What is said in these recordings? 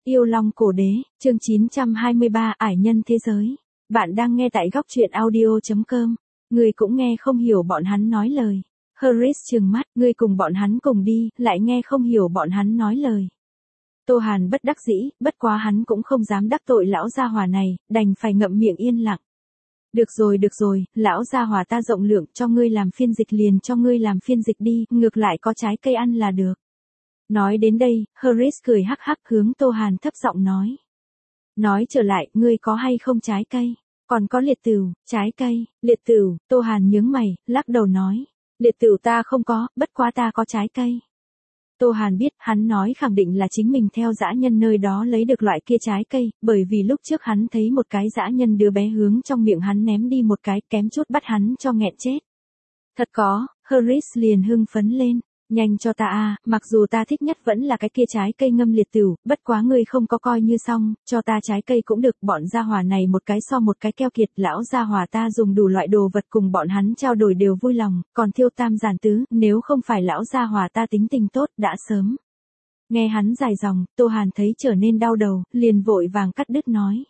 Yêu Long Cổ Đế, chương 923, Ải Nhân Thế Giới. Bạn đang nghe tại góc truyện audio.com. Người cũng nghe không hiểu bọn hắn nói lời. Harris trừng mắt, ngươi cùng bọn hắn cùng đi, lại nghe không hiểu bọn hắn nói lời. Tô Hàn bất đắc dĩ, bất quá hắn cũng không dám đắc tội lão gia hỏa này, đành phải ngậm miệng yên lặng. Được rồi, lão gia hỏa ta rộng lượng, cho ngươi làm phiên dịch liền cho ngươi làm phiên dịch đi, ngược lại có trái cây ăn là được. Nói đến đây, Harris cười hắc hắc hướng Tô Hàn thấp giọng nói. Nói trở lại, ngươi có hay không trái cây? Còn có liệt tửu, trái cây, liệt tửu, Tô Hàn nhướng mày, lắc đầu nói. Liệt tửu ta không có, bất quá ta có trái cây. Tô Hàn biết, hắn nói khẳng định là chính mình theo dã nhân nơi đó lấy được loại kia trái cây, bởi vì lúc trước hắn thấy một cái dã nhân đứa bé hướng trong miệng hắn ném đi một cái, kém chút bắt hắn cho nghẹn chết. Thật có, Harris liền hưng phấn lên. Nhanh cho ta a, mặc dù ta thích nhất vẫn là cái kia trái cây ngâm liệt tửu, bất quá ngươi không có coi như xong, cho ta trái cây cũng được, bọn gia hỏa này một cái so một cái keo kiệt, lão gia hỏa ta dùng đủ loại đồ vật cùng bọn hắn trao đổi đều vui lòng, còn thiêu tam giản tứ, nếu không phải lão gia hỏa ta tính tình tốt, đã sớm. Nghe hắn dài dòng, Tô Hàn thấy trở nên đau đầu, liền vội vàng cắt đứt nói.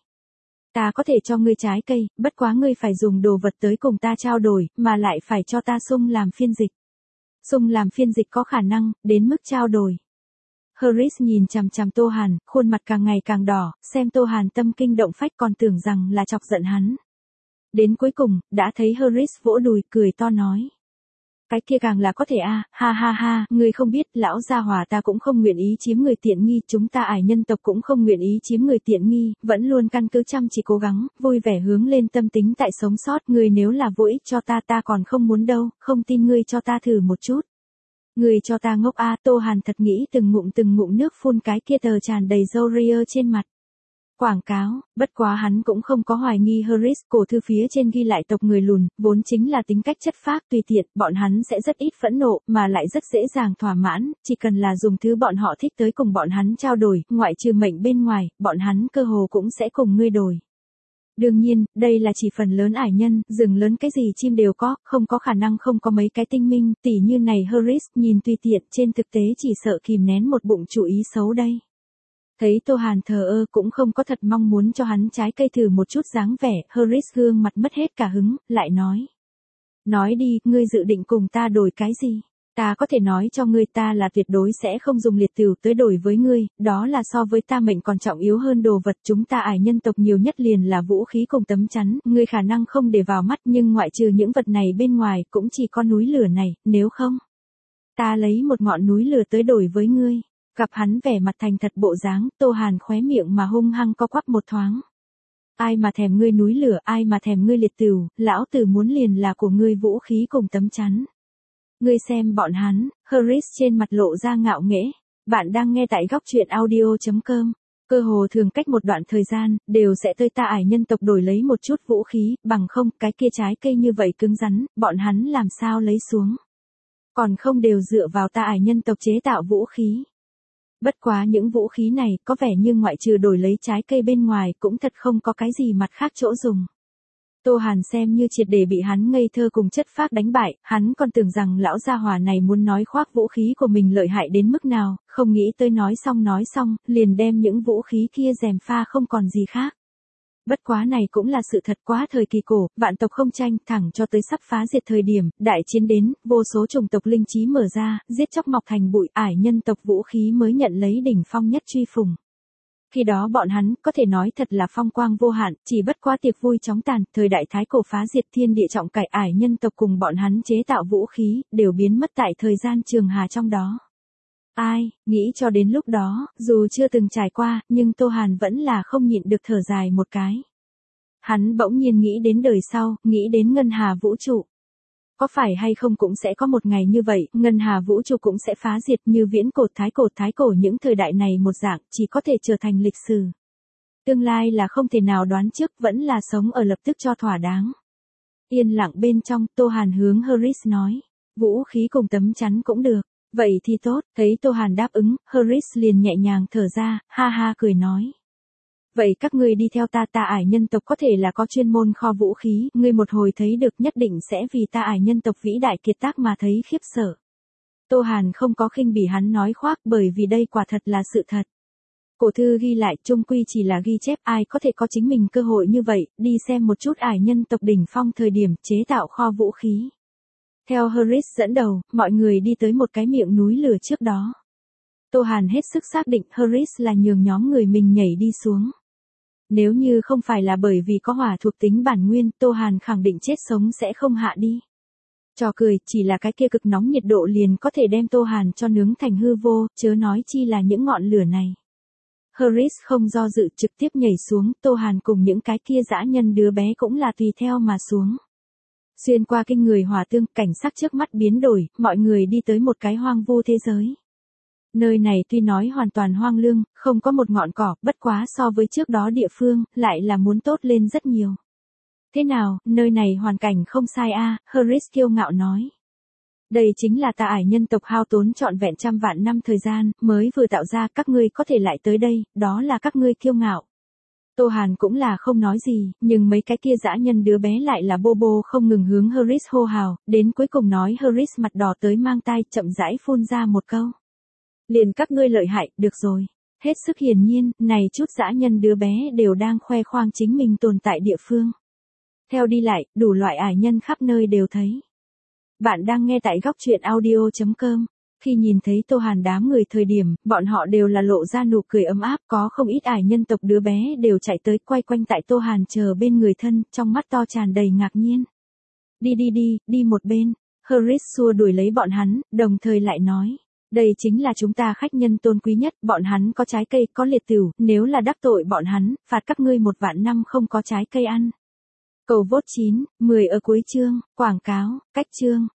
Ta có thể cho ngươi trái cây, bất quá ngươi phải dùng đồ vật tới cùng ta trao đổi, mà lại phải cho ta sung làm phiên dịch. Sung làm phiên dịch có khả năng, đến mức trao đổi. Harris nhìn chằm chằm Tô Hàn, khuôn mặt càng ngày càng đỏ, xem Tô Hàn tâm kinh động phách còn tưởng rằng là chọc giận hắn. Đến cuối cùng, đã thấy Harris vỗ đùi, cười to nói. Cái kia càng là có thể a, ha ha ha, ngươi không biết, lão gia hỏa ta cũng không nguyện ý chiếm người tiện nghi, chúng ta Ải nhân tộc cũng không nguyện ý chiếm người tiện nghi, vẫn luôn căn cứ chăm chỉ cố gắng, vui vẻ hướng lên tâm tính tại sống sót, ngươi nếu là vô ích cho ta còn không muốn đâu, không tin ngươi cho ta thử một chút. Ngươi cho ta ngốc a, Tô Hàn thật nghĩ từng ngụm nước phun cái kia tờ tràn đầy râu ria trên mặt. Quảng cáo, bất quá hắn cũng không có hoài nghi Harris, cổ thư phía trên ghi lại tộc người lùn, vốn chính là tính cách chất phác tùy tiện, bọn hắn sẽ rất ít phẫn nộ, mà lại rất dễ dàng thỏa mãn, chỉ cần là dùng thứ bọn họ thích tới cùng bọn hắn trao đổi, ngoại trừ mệnh bên ngoài, bọn hắn cơ hồ cũng sẽ cùng ngươi đổi. Đương nhiên, đây là chỉ phần lớn ải nhân, rừng lớn cái gì chim đều có, không có khả năng không có mấy cái tinh minh, tỉ như này Harris, nhìn tùy tiện, trên thực tế chỉ sợ kìm nén một bụng chủ ý xấu đây. Thấy Tô Hàn thờ ơ cũng không có thật mong muốn cho hắn trái cây thử một chút dáng vẻ, Harris gương mặt mất hết cả hứng, lại nói. Nói đi, ngươi dự định cùng ta đổi cái gì? Ta có thể nói cho ngươi ta là tuyệt đối sẽ không dùng liệt tửu tới đổi với ngươi, đó là so với ta mệnh còn trọng yếu hơn đồ vật, chúng ta Ải nhân tộc nhiều nhất liền là vũ khí cùng tấm chắn, ngươi khả năng không để vào mắt nhưng ngoại trừ những vật này bên ngoài cũng chỉ có núi lửa này, nếu không. Ta lấy một ngọn núi lửa tới đổi với ngươi. Gặp hắn vẻ mặt thành thật bộ dáng, Tô Hàn khóe miệng mà hung hăng co quắp một thoáng. Ai mà thèm ngươi núi lửa, ai mà thèm ngươi liệt tửu, lão tử muốn liền là của ngươi vũ khí cùng tấm chắn. Ngươi xem bọn hắn, Harris trên mặt lộ ra ngạo nghễ. Bạn đang nghe tại góc truyện audio.com. Cơ hồ thường cách một đoạn thời gian, đều sẽ tới ta Ải nhân tộc đổi lấy một chút vũ khí, bằng không, cái kia trái cây như vậy cứng rắn, bọn hắn làm sao lấy xuống. Còn không đều dựa vào ta Ải nhân tộc chế tạo vũ khí. Bất quá những vũ khí này có vẻ như ngoại trừ đổi lấy trái cây bên ngoài cũng thật không có cái gì mặt khác chỗ dùng. Tô Hàn xem như triệt để bị hắn ngây thơ cùng chất phác đánh bại, hắn còn tưởng rằng lão gia hỏa này muốn nói khoác vũ khí của mình lợi hại đến mức nào, không nghĩ tới nói xong, liền đem những vũ khí kia gièm pha không còn gì khác. Bất quá này cũng là sự thật quá thời kỳ cổ, vạn tộc không tranh, thẳng cho tới sắp phá diệt thời điểm, đại chiến đến, vô số chủng tộc linh trí mở ra, giết chóc mọc thành bụi, Ải nhân tộc vũ khí mới nhận lấy đỉnh phong nhất truy phùng. Khi đó bọn hắn, có thể nói thật là phong quang vô hạn, chỉ bất quá tiệc vui chóng tàn, thời đại thái cổ phá diệt thiên địa trọng cải Ải nhân tộc cùng bọn hắn chế tạo vũ khí, đều biến mất tại thời gian trường hà trong đó. Ai, nghĩ cho đến lúc đó, dù chưa từng trải qua, nhưng Tô Hàn vẫn là không nhịn được thở dài một cái. Hắn bỗng nhiên nghĩ đến đời sau, nghĩ đến ngân hà vũ trụ. Có phải hay không cũng sẽ có một ngày như vậy, ngân hà vũ trụ cũng sẽ phá diệt như viễn cổ thái cổ những thời đại này một dạng, chỉ có thể trở thành lịch sử. Tương lai là không thể nào đoán trước, vẫn là sống ở lập tức cho thỏa đáng. Yên lặng bên trong, Tô Hàn hướng Harris nói, vũ khí cùng tấm chắn cũng được. Vậy thì tốt, thấy Tô Hàn đáp ứng, Harris liền nhẹ nhàng thở ra, ha ha cười nói. Vậy các ngươi đi theo ta Ải nhân tộc có thể là có chuyên môn kho vũ khí, ngươi một hồi thấy được nhất định sẽ vì ta Ải nhân tộc vĩ đại kiệt tác mà thấy khiếp sợ. Tô Hàn không có khinh bỉ hắn nói khoác bởi vì đây quả thật là sự thật. Cổ thư ghi lại chung quy chỉ là ghi chép, ai có thể có chính mình cơ hội như vậy, đi xem một chút ải nhân tộc đỉnh phong thời điểm chế tạo kho vũ khí. Theo Harris dẫn đầu, mọi người đi tới một cái miệng núi lửa trước đó. Tô Hàn hết sức xác định Harris là nhường nhóm người mình nhảy đi xuống. Nếu như không phải là bởi vì có hỏa thuộc tính bản nguyên, Tô Hàn khẳng định chết sống sẽ không hạ đi. Trò cười, chỉ là cái kia cực nóng nhiệt độ liền có thể đem Tô Hàn cho nướng thành hư vô, chớ nói chi là những ngọn lửa này. Harris không do dự trực tiếp nhảy xuống, Tô Hàn cùng những cái kia dã nhân đứa bé cũng là tùy theo mà xuống. Xuyên qua kinh người hỏa tương, cảnh sắc trước mắt biến đổi, mọi người đi tới một cái hoang vu thế giới. Nơi này tuy nói hoàn toàn hoang lương, không có một ngọn cỏ, bất quá so với trước đó địa phương, lại là muốn tốt lên rất nhiều. Thế nào, nơi này hoàn cảnh không sai a, Harris kiêu ngạo nói. Đây chính là ta ải nhân tộc hao tốn trọn vẹn trăm vạn năm thời gian, mới vừa tạo ra, các ngươi có thể lại tới đây, đó là các ngươi kiêu ngạo. Tô Hàn cũng là không nói gì, nhưng mấy cái kia dã nhân đứa bé lại là bô bô không ngừng hướng Harris hô hào, đến cuối cùng nói Harris mặt đỏ tới mang tai, chậm rãi phun ra một câu. Liền các ngươi lợi hại, được rồi. Hết sức hiển nhiên, này chút dã nhân đứa bé đều đang khoe khoang chính mình tồn tại địa phương. Theo đi lại, đủ loại ải nhân khắp nơi đều thấy. Bạn đang nghe tại góc truyện audio.com. Khi nhìn thấy Tô Hàn đám người thời điểm, bọn họ đều là lộ ra nụ cười ấm áp, có không ít ải nhân tộc đứa bé đều chạy tới quay quanh tại Tô Hàn chờ bên người thân, trong mắt to tràn đầy ngạc nhiên. Đi một bên. Harris xua đuổi lấy bọn hắn, đồng thời lại nói. Đây chính là chúng ta khách nhân tôn quý nhất, bọn hắn có trái cây, có liệt tửu, nếu là đắc tội bọn hắn, phạt các ngươi 1 vạn năm không có trái cây ăn. Cầu vote 9, 10 ở cuối chương, quảng cáo, cách chương.